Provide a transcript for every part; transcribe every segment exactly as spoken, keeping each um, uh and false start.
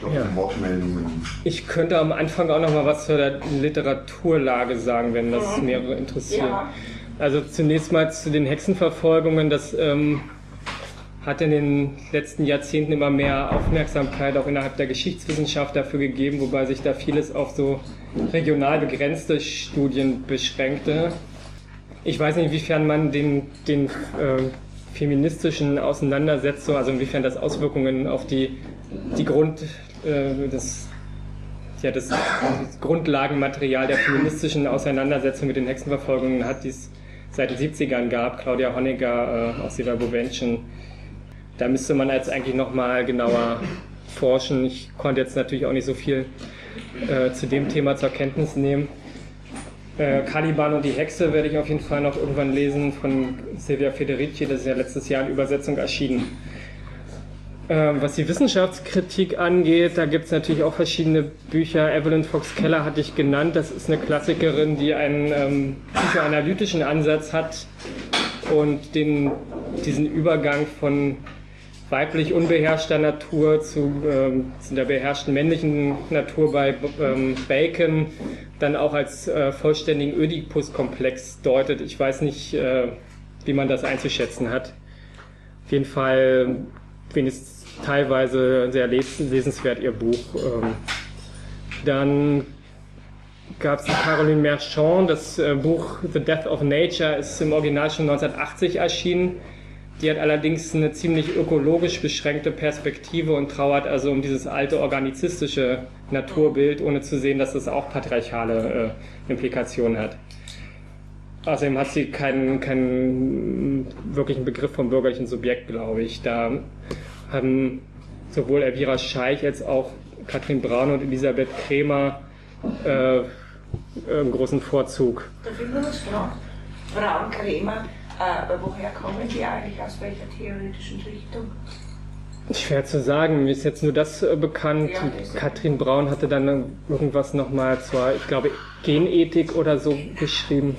Ja. Wortmeldungen. Ich könnte am Anfang auch noch mal was zur der Literaturlage sagen, wenn das Mhm. mehrere interessiert. Ja. Also zunächst mal zu den Hexenverfolgungen. Das ähm, hat in den letzten Jahrzehnten immer mehr Aufmerksamkeit auch innerhalb der Geschichtswissenschaft dafür gegeben, wobei sich da vieles auf so regional begrenzte Studien beschränkte. Ich weiß nicht, inwiefern man den, den äh, feministischen Auseinandersetzungen, also inwiefern das Auswirkungen auf die, die Grund, äh, das, ja, das, das Grundlagenmaterial der feministischen Auseinandersetzung mit den Hexenverfolgungen hat, die es seit den siebzigern gab. Claudia Honegger, äh, auch Seva Bovenschen. Da müsste man jetzt eigentlich nochmal genauer forschen. Ich konnte jetzt natürlich auch nicht so viel äh, zu dem Thema zur Kenntnis nehmen. Äh, Caliban und die Hexe werde ich auf jeden Fall noch irgendwann lesen von Silvia Federici. Das ist ja letztes Jahr in Übersetzung erschienen. Äh, was die Wissenschaftskritik angeht, da gibt es natürlich auch verschiedene Bücher. Evelyn Fox Keller hatte ich genannt. Das ist eine Klassikerin, die einen ähm, psychoanalytischen Ansatz hat und den, diesen Übergang von weiblich unbeherrschter Natur zu, ähm, zu der beherrschten männlichen Natur bei ähm, Bacon dann auch als äh, vollständigen Ödipus-Komplex deutet. Ich weiß nicht, äh, wie man das einzuschätzen hat. Auf jeden Fall wenigstens teilweise sehr les lesenswert ihr Buch. Ähm, dann gab es Caroline Merchant, das äh, Buch The Death of Nature ist im Original schon neunzehnhundertachtzig erschienen. Die hat allerdings eine ziemlich ökologisch beschränkte Perspektive und trauert also um dieses alte organizistische Naturbild, ohne zu sehen, dass das auch patriarchale äh, Implikationen hat. Außerdem hat sie keinen, keinen wirklichen Begriff vom bürgerlichen Subjekt, glaube ich. Da haben sowohl Elvira Scheich als auch Katrin Braun und Elisabeth Kremer äh, einen großen Vorzug. Darf ich nur was fragen? Braun, Kremer, äh, woher kommen die eigentlich, aus welcher theoretischen Richtung? Schwer zu sagen, mir ist jetzt nur das äh, bekannt. Ja, Katrin Braun hatte dann irgendwas nochmal zur, ich glaube, Genethik oder so geschrieben.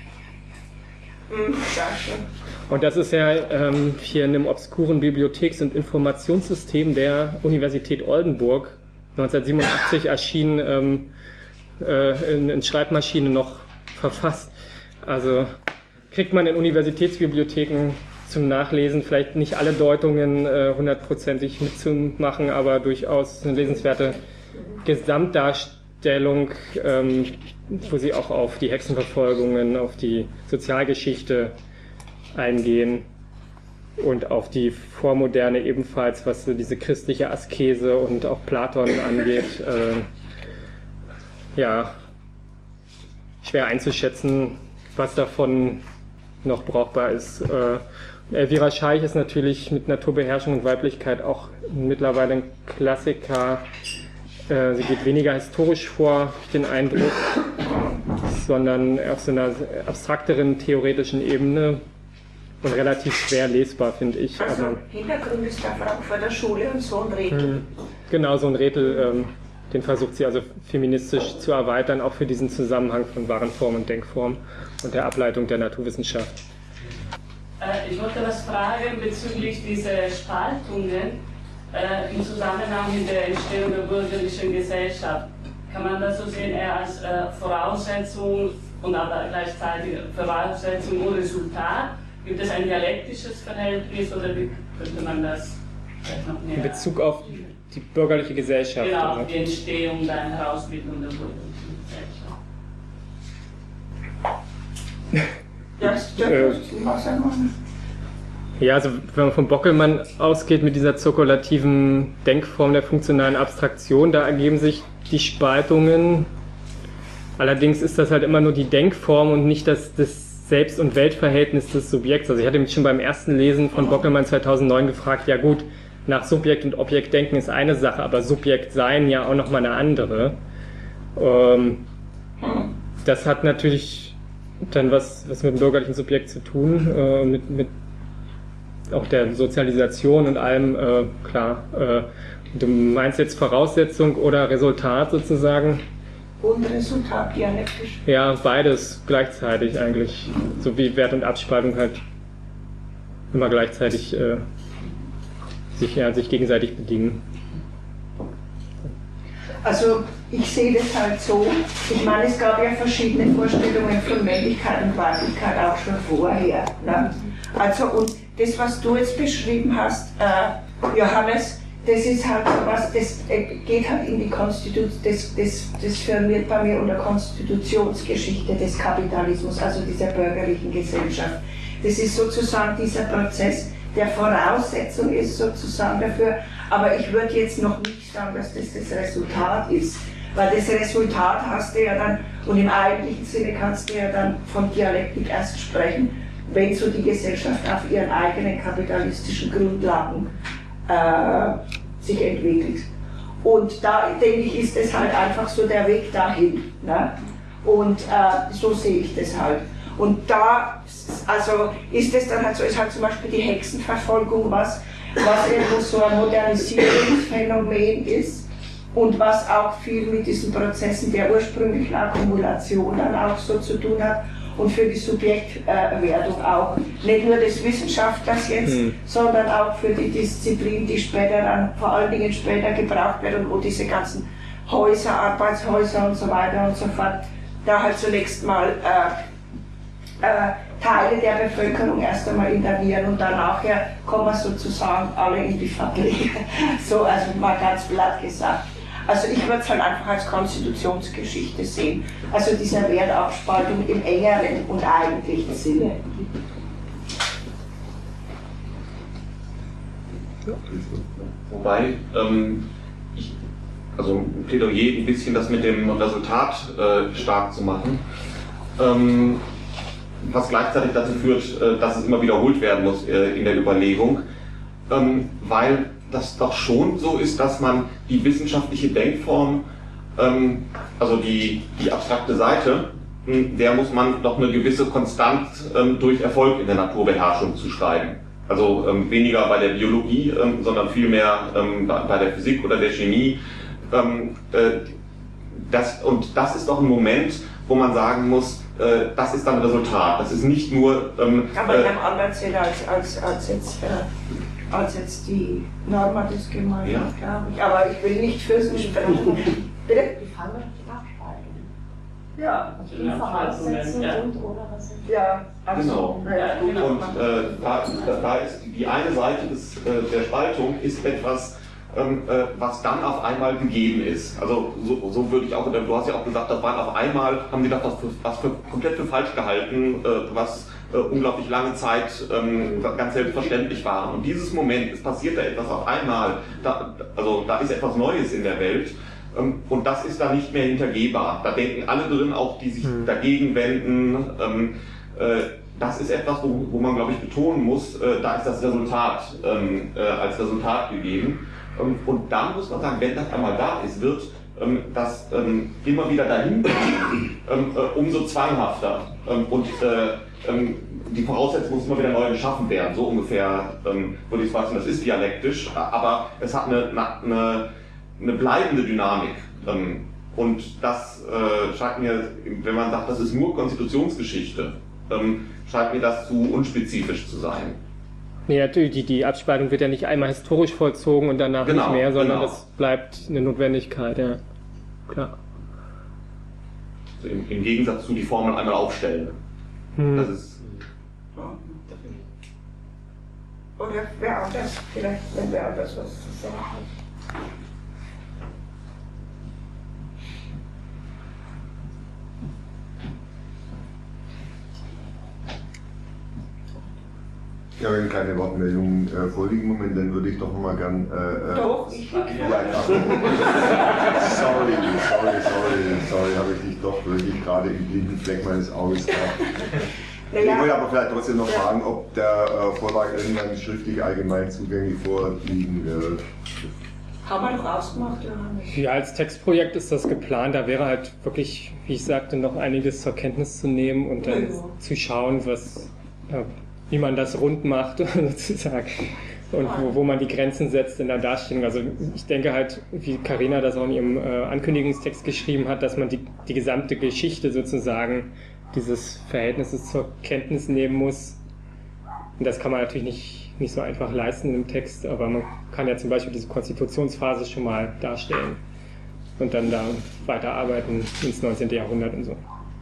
Hm, ja, schon. Und das ist ja ähm, hier in einem obskuren Bibliotheks- und Informationssystem der Universität Oldenburg neunzehnhundertsiebenundachtzig erschienen, ähm, äh, in, in Schreibmaschine noch verfasst. Also kriegt man in Universitätsbibliotheken zum Nachlesen vielleicht nicht alle Deutungen äh, hundertprozentig mitzumachen, aber durchaus eine lesenswerte Gesamtdarstellung, ähm, wo sie auch auf die Hexenverfolgungen, auf die Sozialgeschichte eingehen und auf die Vormoderne ebenfalls, was so diese christliche Askese und auch Platon angeht. Äh, ja, schwer einzuschätzen, was davon noch brauchbar ist. Äh, Elvira Scheich ist natürlich mit Naturbeherrschung und Weiblichkeit auch mittlerweile ein Klassiker. Äh, sie geht weniger historisch vor, ich den Eindruck, sondern auf so einer abstrakteren theoretischen Ebene und relativ schwer lesbar, finde ich. Also Aber, Hintergrund ist der Frau vor der Schule und so ein Rätsel. genau, so ein Rätsel, ähm, den versucht sie also feministisch zu erweitern, auch für diesen Zusammenhang von wahren Form und Denkform und der Ableitung der Naturwissenschaft. Ich wollte was fragen bezüglich dieser Spaltungen äh, im Zusammenhang mit der Entstehung der bürgerlichen Gesellschaft. Kann man das so sehen, eher als äh, Voraussetzung und aber gleichzeitig Voraussetzung und Resultat? Gibt es ein dialektisches Verhältnis oder wie könnte man das vielleicht noch näher? In Bezug auf die bürgerliche Gesellschaft. Genau, oder? die Entstehung, der Herausbildung der bürgerlichen Gesellschaft. Ja, stimmt. Was sagen Ja, also wenn man von Bockelmann ausgeht mit dieser zirkulativen Denkform der funktionalen Abstraktion, da ergeben sich die Spaltungen. Allerdings ist das halt immer nur die Denkform und nicht das, das Selbst- und Weltverhältnis des Subjekts. Also ich hatte mich schon beim ersten Lesen von Bockelmann zweitausendneun gefragt, ja gut, nach Subjekt und Objekt denken ist eine Sache, aber Subjekt sein ja auch nochmal eine andere. Ähm, das hat natürlich dann was, was mit dem bürgerlichen Subjekt zu tun, äh, mit, mit auch der Sozialisation und allem, äh, klar. Äh, du meinst jetzt Voraussetzung oder Resultat sozusagen? Und Resultat dialektisch. Ja, beides gleichzeitig eigentlich. So wie Wert und Abspaltung halt immer gleichzeitig äh, sich, ja, sich gegenseitig bedingen. Also ich sehe das halt so, ich meine, es gab ja verschiedene Vorstellungen von Männlichkeit und Weiblichkeit auch schon vorher. Ne? Also und das, was du jetzt beschrieben hast, äh, Johannes, das ist halt so was, das geht halt in die Konstitution, das, das, das firmiert bei mir unter Konstitutionsgeschichte des Kapitalismus, also dieser bürgerlichen Gesellschaft. Das ist sozusagen dieser Prozess, der Voraussetzung ist sozusagen dafür, aber ich würde jetzt noch nicht sagen, dass das das Resultat ist, weil das Resultat hast du ja dann, und im eigentlichen Sinne kannst du ja dann von Dialektik erst sprechen, wenn so die Gesellschaft auf ihren eigenen kapitalistischen Grundlagen äh, sich entwickelt. Und da denke ich, ist es halt einfach so der Weg dahin. Ne? Und äh, so sehe ich das halt. Und da, also ist es dann halt so, ist halt zum Beispiel die Hexenverfolgung was, was irgendwo so ein Modernisierungsphänomen ist und was auch viel mit diesen Prozessen der ursprünglichen Akkumulation dann auch so zu tun hat und für die Subjektwerdung auch. Nicht nur des Wissenschaftlers jetzt, mhm. sondern auch für die Disziplin, die später dann, vor allen Dingen später gebraucht wird und wo diese ganzen Häuser, Arbeitshäuser und so weiter und so fort, da halt zunächst mal äh, äh, Teile der Bevölkerung erst einmal internieren und dann nachher kommen wir sozusagen alle in die Fabrik. So, also mal ganz platt gesagt. Also ich würde es halt einfach als Konstitutionsgeschichte sehen. Also diese Wertabspaltung im engeren und eigentlichen Sinne. Wobei, ähm, ich, also ein Plädoyer ein bisschen das mit dem Resultat äh, stark zu machen, ähm, was gleichzeitig dazu führt, äh, dass es immer wiederholt werden muss äh, in der Überlegung, ähm, weil das doch schon so ist, dass man die wissenschaftliche Denkform, ähm, also die, die abstrakte Seite, mh, der muss man doch eine gewisse Konstant ähm, durch Erfolg in der Naturbeherrschung zuschreiben. Also ähm, weniger bei der Biologie, ähm, sondern vielmehr ähm, bei, bei der Physik oder der Chemie. Ähm, äh, das, und das ist doch ein Moment, wo man sagen muss, äh, das ist dann Resultat. Das ist nicht nur... Ähm, Aber in einem anderen Sinne als, als, als jetzt... Äh als jetzt die Norma das gemeint ja. hat, glaube ich. Aber ich will nicht für sie sprechen. Bitte? Die fangen die Abspaltung. Ja. Die Voraussetzungen ja. und oder was sind Ja, also, genau. Ja, genau. Und äh, da, da ist die eine Seite des, äh, der Spaltung ist etwas, ähm, äh, was dann auf einmal gegeben ist. Also so, so würde ich auch, du hast ja auch gesagt, das waren auf einmal, haben die das was für, was für komplett für falsch gehalten, äh, was äh, unglaublich lange Zeit ähm, ganz selbstverständlich war. Und dieses Moment, es passiert da etwas auf einmal, da, also da ist etwas Neues in der Welt. Ähm, und das ist da nicht mehr hintergehbar. Da denken alle drin, auch die sich mhm. dagegen wenden. Ähm, äh, das ist etwas, wo, wo man, glaube ich, betonen muss, äh, da ist das Resultat ähm, äh, als Resultat gegeben. Ähm, und dann muss man sagen, wenn das einmal da ist, wird ähm, das ähm, immer wieder dahin gehen, ähm, äh, umso zwanghafter. Ähm, und äh, ähm, die Voraussetzung muss immer wieder neu geschaffen werden. So ungefähr ähm, würde ich sagen, das ist dialektisch, aber es hat eine, eine eine bleibende Dynamik. Und das äh, scheint mir, wenn man sagt, das ist nur Konstitutionsgeschichte, ähm, scheint mir das zu unspezifisch zu sein. Nee, die, die Abspaltung wird ja nicht einmal historisch vollzogen und danach genau, nicht mehr, sondern genau. das bleibt eine Notwendigkeit, ja. Klar. Also im, im Gegensatz zu die Formel einmal aufstellen. Hm. Das ist. Oder wer anders, vielleicht, wenn wer anders was zu sagen hat. Ja, wenn keine Wortmeldungen äh, vorliegen, Moment, dann würde ich doch nochmal gern. Äh, doch, ich ja, sorry, sorry, sorry, sorry, habe ich dich doch wirklich gerade im blinden Fleck meines Auges gehabt. Naja. Ich wollte aber vielleicht trotzdem noch fragen, ob der äh, Vortrag irgendwann schriftlich allgemein zugänglich vorliegen wird. Haben wir doch ausgemacht, Johannes? Ja, als Textprojekt ist das geplant. Da wäre halt wirklich, wie ich sagte, noch einiges zur Kenntnis zu nehmen und dann ja. zu schauen, was. Ja, wie man das rund macht, sozusagen, und wo, wo man die Grenzen setzt in der Darstellung. Also ich denke halt, wie Carina das auch in ihrem äh, Ankündigungstext geschrieben hat, dass man die, die gesamte Geschichte sozusagen dieses Verhältnisses zur Kenntnis nehmen muss. Und das kann man natürlich nicht, nicht so einfach leisten im Text, aber man kann ja zum Beispiel diese Konstitutionsphase schon mal darstellen. und dann da weiterarbeiten ins neunzehnten Jahrhundert und so.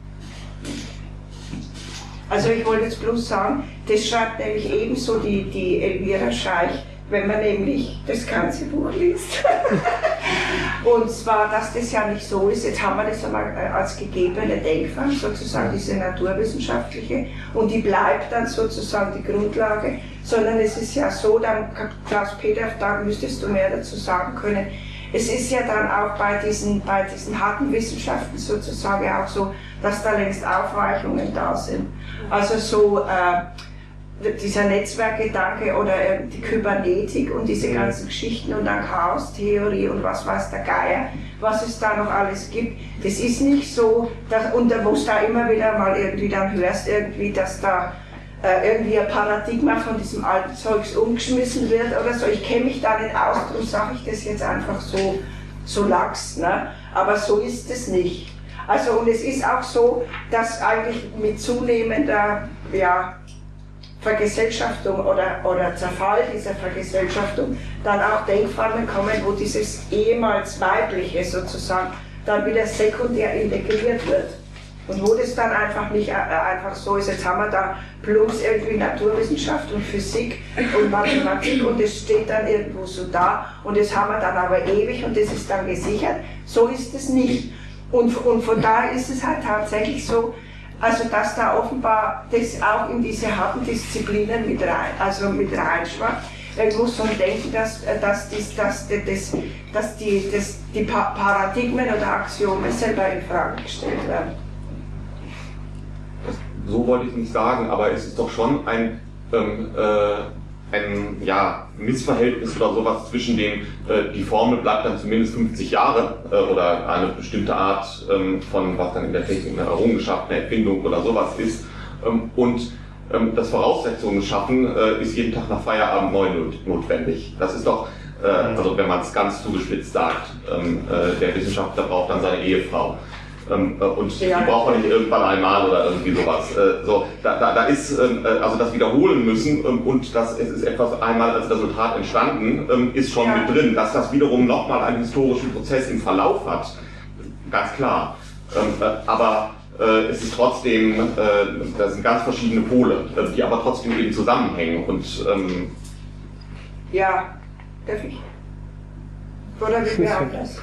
Also ich wollte jetzt bloß sagen, das schreibt nämlich ebenso die, die Elvira Scheich, wenn man nämlich das ganze Buch liest. Und zwar, dass das ja nicht so ist, jetzt haben wir das einmal als gegebene Denkform, sozusagen diese naturwissenschaftliche, und die bleibt dann sozusagen die Grundlage, sondern es ist ja so, dann Klaus-Peter, da müsstest du mehr dazu sagen können, es ist ja dann auch bei diesen, bei diesen harten Wissenschaften sozusagen auch so, dass da längst Aufweichungen da sind. Also so äh, dieser Netzwerkgedanke oder äh, die Kybernetik und diese ganzen Geschichten und dann Chaostheorie und was weiß der Geier, was es da noch alles gibt. Das ist nicht so, dass, und da musst du da immer wieder mal irgendwie dann hörst, irgendwie, dass da äh, irgendwie ein Paradigma von diesem alten Zeugs umgeschmissen wird oder so. Ich kenne mich da nicht aus, darum sage ich das jetzt einfach so, so lax, ne? Aber so ist es nicht. Also und es ist auch so, dass eigentlich mit zunehmender ja, Vergesellschaftung oder, oder Zerfall dieser Vergesellschaftung dann auch Denkformen kommen, wo dieses ehemals Weibliche sozusagen dann wieder sekundär integriert wird. Und wo das dann einfach nicht äh, einfach so ist, jetzt haben wir da bloß irgendwie Naturwissenschaft und Physik und Mathematik und das steht dann irgendwo so da und das haben wir dann aber ewig und das ist dann gesichert. So ist es nicht. Und, und von daher ist es halt tatsächlich so, also dass da offenbar das auch in diese harten Disziplinen mit rein, also mit reinschwappt. Irgendwo so ein Denken, dass, dass, dies, dass, das, dass die, das, die Paradigmen oder Axiome selber in Frage gestellt werden. So wollte ich nicht sagen, aber es ist doch schon ein, ähm, äh, ein ja, Missverhältnis oder sowas zwischen dem, äh, die Formel bleibt dann zumindest fünfzig Jahre äh, oder eine bestimmte Art ähm, von, was dann in der Technik eine Errungenschaft, eine Erfindung oder sowas ist, ähm, und ähm, das Voraussetzungen schaffen äh, ist jeden Tag nach Feierabend neu notwendig. Das ist doch, äh, also wenn man es ganz zugespitzt sagt, ähm, äh, der Wissenschaftler braucht dann seine Ehefrau. Ähm, und ja, die braucht man nicht irgendwann einmal oder irgendwie sowas. Äh, so, da, da, da ist ähm, äh, also das wiederholen müssen ähm, und das es ist etwas einmal als Resultat entstanden, ähm, ist schon ja. mit drin. Dass das wiederum nochmal einen historischen Prozess im Verlauf hat, ganz klar. Ähm, äh, aber äh, es ist trotzdem, äh, das sind ganz verschiedene Pole, äh, die aber trotzdem eben zusammenhängen. Und, ähm, ja, darf ich? Oder wie wir auch das?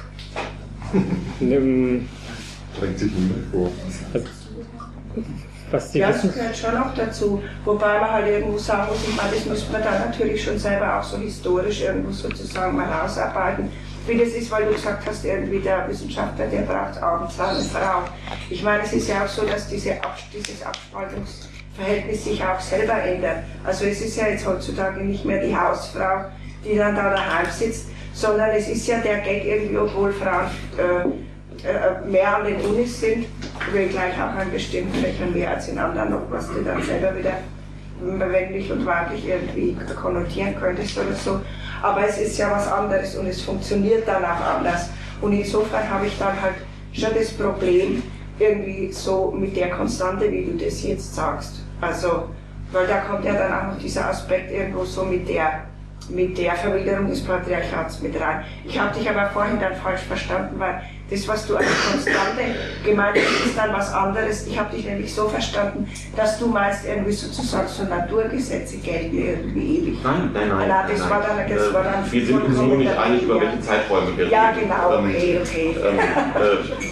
Drängt sich niemand vor. Also, was die Ja, das Wissen gehört schon auch dazu. Wobei man halt irgendwo sagen muss, ich meine, das müsste man dann natürlich schon selber auch so historisch irgendwo sozusagen mal ausarbeiten. Wie das ist, weil du gesagt hast, irgendwie der Wissenschaftler, der braucht abends eine Frau. Ich meine, es ist ja auch so, dass diese Ab dieses Abspaltungsverhältnis sich auch selber ändert. Also es ist ja jetzt heutzutage nicht mehr die Hausfrau, die dann da daheim sitzt, sondern es ist ja der Gag irgendwie, obwohl Frauen äh, mehr an den Unis sind, wenngleich auch an bestimmten Fächern mehr als in anderen noch, was du dann selber wieder männlich und weiblich irgendwie konnotieren könntest oder so. Aber es ist ja was anderes und es funktioniert dann auch anders. Und insofern habe ich dann halt schon das Problem irgendwie so mit der Konstante, wie du das jetzt sagst. Also, weil da kommt ja dann auch noch dieser Aspekt irgendwo so mit der mit der Verwilderung des Patriarchats mit rein. Ich habe dich aber vorhin dann falsch verstanden, weil das, was du als Konstante gemeint hast, ist dann was anderes. Ich habe dich nämlich so verstanden, dass du meinst, irgendwie sozusagen so Naturgesetze gelten irgendwie ewig. Nein, nein, nein. Ah, das nein, war dann, das war dann wir sind uns nur nicht einig, über welche Zeiträume wir reden. Ja, genau, okay, okay. Ähm, äh,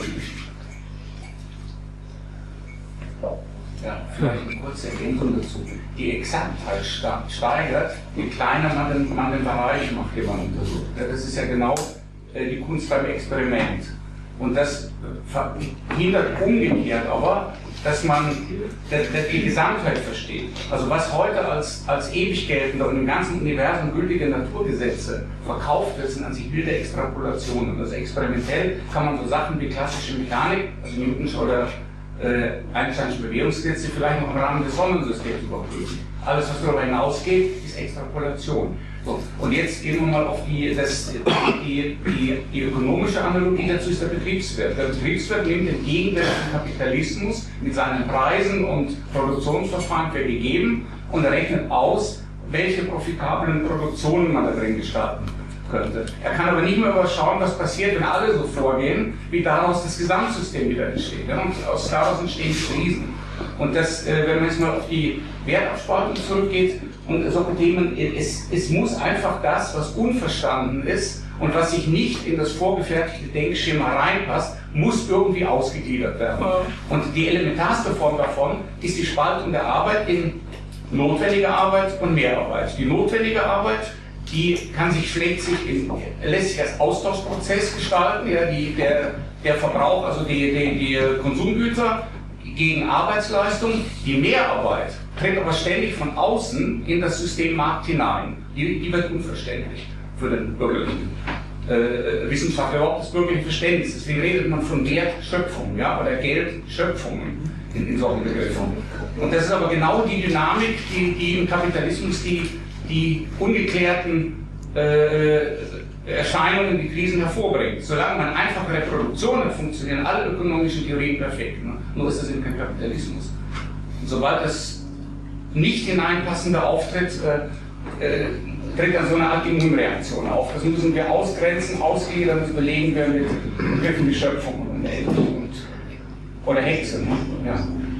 Ja, vielleicht eine kurze Ergänzung dazu. Die Exaktheit steigert, je kleiner man den, man den Bereich macht, den man untersucht. Das ist ja genau äh, die Kunst beim Experiment. Und das verhindert umgekehrt aber, dass man die Gesamtheit versteht. Also was heute als, als ewig geltende und im ganzen Universum gültige Naturgesetze verkauft wird, sind an sich wilde Extrapolationen. Also experimentell kann man so Sachen wie klassische Mechanik, also Newtons oder Äh, Einsteinsche Bewegungsgesetze vielleicht noch im Rahmen des Sonnensystems überprüfen. Alles, was darüber hinausgeht, ist Extrapolation. So, und jetzt gehen wir mal auf die, das, die, die, die ökonomische Analogie dazu ist der Betriebswert. Der Betriebswert nimmt den gegenwärtigen Kapitalismus mit seinen Preisen und Produktionsverfahren für gegeben und rechnet aus, welche profitablen Produktionen man da drin gestatten könnte. Er kann aber nicht mehr überschauen, was passiert, wenn alle so vorgehen, wie daraus das Gesamtsystem wieder entsteht. Ja? Und aus daraus entstehen Krisen. Und das, äh, wenn man jetzt mal auf die Wertabspaltung zurückgeht und solche Themen, es, es muss einfach das, was unverstanden ist und was sich nicht in das vorgefertigte Denkschema reinpasst, muss irgendwie ausgegliedert werden. Und die elementarste Form davon ist die Spaltung der Arbeit in notwendige Arbeit und Mehrarbeit. Die notwendige Arbeit, die kann sich, schlägt sich in, lässt sich als Austauschprozess gestalten, ja, die, der, der Verbrauch, also die, die, die Konsumgüter gegen Arbeitsleistung. Die Mehrarbeit tritt aber ständig von außen in das System Markt hinein. Die, die wird unverständlich für den bürgerlichen äh, Wissenschaftler, überhaupt das bürgerliche Verständnis. Deswegen redet man von Wertschöpfung, ja, oder Geldschöpfung in, in solchen Begriffen. Und das ist aber genau die Dynamik, die, die im Kapitalismus die, die ungeklärten äh, Erscheinungen, die Krisen hervorbringt. Solange man einfache Reproduktion hat, funktionieren alle ökonomischen Theorien perfekt. Ne? Nur ist das eben kein Kapitalismus. Und sobald das nicht hineinpassende auftritt, äh, äh, tritt dann so eine Art Immunreaktion auf. Das müssen wir ausgrenzen, ausgliedern, das belegen wir mit Begriffen wie Schöpfung und Welt und, oder Hexe. Ne? Ja.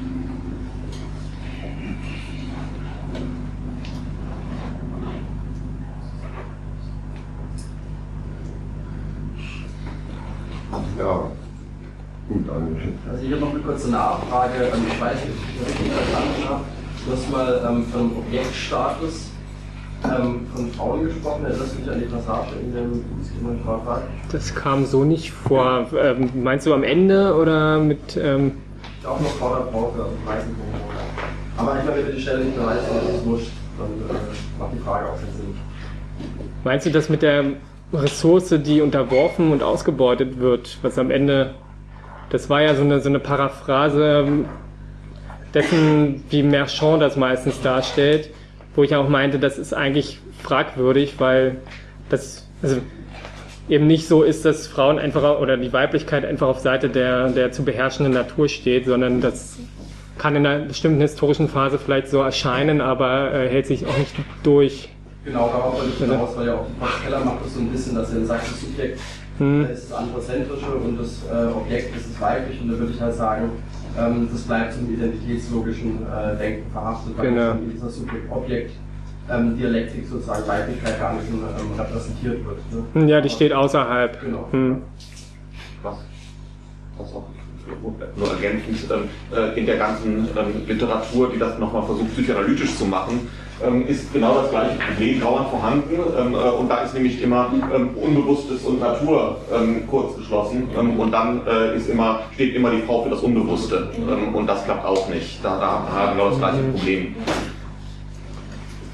Ja, gut, Daniel. Also ich habe noch eine kurze Nachfrage. Ich weiß nicht, ob ich das richtig verstanden habe. Du hast mal ähm, von einem Objektstatus ähm, von Frauen gesprochen. Erinnerst du dich an die Passage in dem Bundeskinderstrafrecht? Das kam so nicht vor. Ähm, meinst du am Ende oder mit... Ähm Ich auch noch vor der Pause, also ich weiß nicht wo. Aber ich meine, wenn wir die Stelle nicht mehr weiß, dann ist es wurscht. Dann äh, macht die Frage auch keinen Sinn. Meinst du das mit der Ressource, die unterworfen und ausgebeutet wird, was am Ende, das war ja so eine, so eine Paraphrase dessen, wie Merchant das meistens darstellt, wo ich auch meinte, das ist eigentlich fragwürdig, weil das also eben nicht so ist, dass Frauen einfach oder die Weiblichkeit einfach auf Seite der, der zu beherrschenden Natur steht, sondern das kann in einer bestimmten historischen Phase vielleicht so erscheinen, aber äh, hält sich auch nicht durch. Genau, darauf wollte ich hinaus, weil ja auch die Post Keller macht das so ein bisschen, dass er sagt, das Subjekt hm. ist das Androzentrische und das äh, Objekt ist das weibliche, und da würde ich halt sagen, ähm, das bleibt zum identitätslogischen äh, Denken verhaftet, weil genau. in dieser Subjekt-Objekt-Dialektik ähm, sozusagen Weiblichkeit gar nicht ähm, repräsentiert wird. Ne? Ja, die steht außerhalb. Genau. Hm. Was? Was auch nur ergänzend äh, in der ganzen ähm, Literatur, die das nochmal versucht psychoanalytisch zu machen, ähm, ist genau das gleiche Problem dauernd vorhanden, ähm, äh, und da ist nämlich immer ähm, Unbewusstes und Natur ähm, kurz geschlossen, ähm, und dann äh, ist immer, steht immer die Frau für das Unbewusste, ähm, und das klappt auch nicht. Da, da haben wir genau das gleiche Problem.